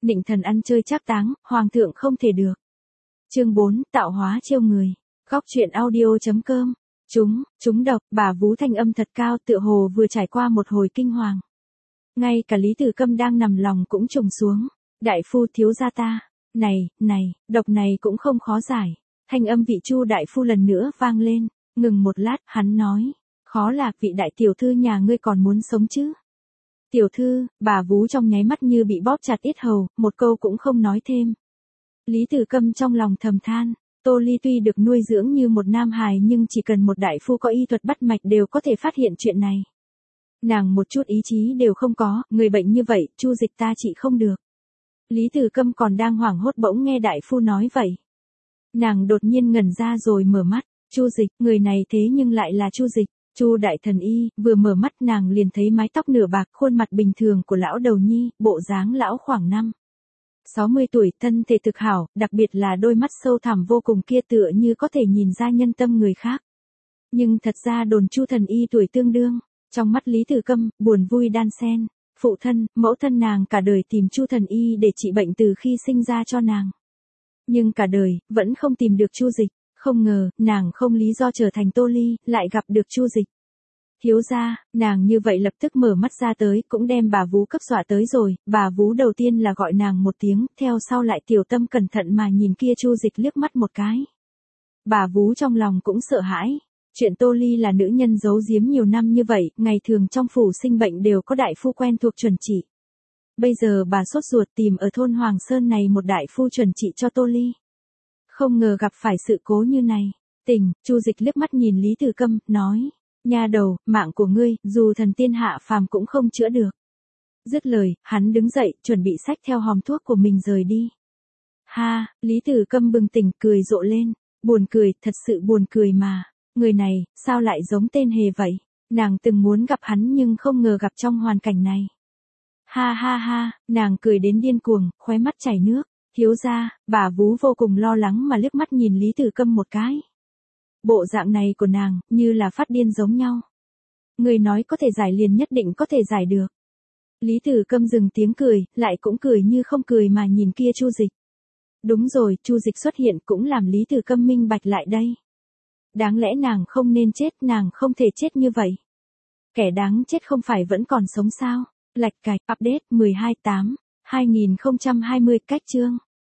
Nịnh thần ăn chơi trác táng, hoàng thượng không thể được. Chương 4, tạo hóa trêu người. Góc truyện audio.com. Chúng độc, bà vú thanh âm thật cao tựa hồ vừa trải qua một hồi kinh hoàng. Ngay cả Lý Tử Câm đang nằm lòng cũng trùng xuống. Đại phu thiếu gia ta. Này, độc này cũng không khó giải. Thanh âm vị Chu đại phu lần nữa vang lên. Ngừng một lát, hắn nói. Khó là vị đại tiểu thư nhà ngươi còn muốn sống chứ. Tiểu thư, bà vú trong nháy mắt như bị bóp chặt yết hầu, một câu cũng không nói thêm. Lý Tử Câm trong lòng thầm than. Tô Ly tuy được nuôi dưỡng như một nam hài nhưng chỉ cần một đại phu có y thuật bắt mạch đều có thể phát hiện chuyện này. Nàng một chút ý chí đều không có, người bệnh như vậy, Chu Dịch ta trị không được. Lý Tử Câm còn đang hoảng hốt bỗng nghe đại phu nói vậy. Nàng đột nhiên ngẩn ra rồi mở mắt, Chu Dịch, người này thế nhưng lại là Chu Dịch. Chu đại thần y, vừa mở mắt nàng liền thấy mái tóc nửa bạc, khuôn mặt bình thường của lão đầu nhi, bộ dáng lão khoảng 60 tuổi, thân thể thực hảo, đặc biệt là đôi mắt sâu thẳm vô cùng kia tựa như có thể nhìn ra nhân tâm người khác. Nhưng thật ra đồn Chu thần y tuổi tương đương, trong mắt Lý Tử Câm, buồn vui đan xen, phụ thân, mẫu thân nàng cả đời tìm Chu thần y để trị bệnh từ khi sinh ra cho nàng. Nhưng cả đời, vẫn không tìm được Chu Dịch, không ngờ, nàng không lý do trở thành Tô Ly, lại gặp được Chu Dịch. Thiếu gia, nàng như vậy lập tức mở mắt ra tới, cũng đem bà vú cấp dọa tới rồi, bà vú đầu tiên là gọi nàng một tiếng, theo sau lại tiểu tâm cẩn thận mà nhìn kia Chu Dịch liếc mắt một cái. Bà vú trong lòng cũng sợ hãi, chuyện Tô Ly là nữ nhân giấu giếm nhiều năm như vậy, ngày thường trong phủ sinh bệnh đều có đại phu quen thuộc chuẩn trị. Bây giờ bà sốt ruột tìm ở thôn Hoàng Sơn này một đại phu chuẩn trị cho Tô Ly. Không ngờ gặp phải sự cố như này, Chu Dịch liếc mắt nhìn Lý Tử Câm, nói. Nha đầu, mạng của ngươi, dù thần tiên hạ phàm cũng không chữa được. Dứt lời, hắn đứng dậy, chuẩn bị xách theo hòm thuốc của mình rời đi. Ha, Lý Tử Câm bừng tỉnh, cười rộ lên. Buồn cười, thật sự buồn cười mà. Người này, sao lại giống tên hề vậy? Nàng từng muốn gặp hắn nhưng không ngờ gặp trong hoàn cảnh này. Ha, nàng cười đến điên cuồng, khóe mắt chảy nước. Thiếu gia, bà vú vô cùng lo lắng mà liếc mắt nhìn Lý Tử Câm một cái. Bộ dạng này của nàng, như là phát điên giống nhau. Người nói có thể giải liền nhất định có thể giải được. Lý Tử Câm dừng tiếng cười, lại cũng cười như không cười mà nhìn kia Chu Dịch. Đúng rồi, Chu Dịch xuất hiện cũng làm Lý Tử Câm minh bạch lại đây. Đáng lẽ nàng không nên chết, nàng không thể chết như vậy. Kẻ đáng chết không phải vẫn còn sống sao? Lạch cạch, update 12/8/2020 cách chương.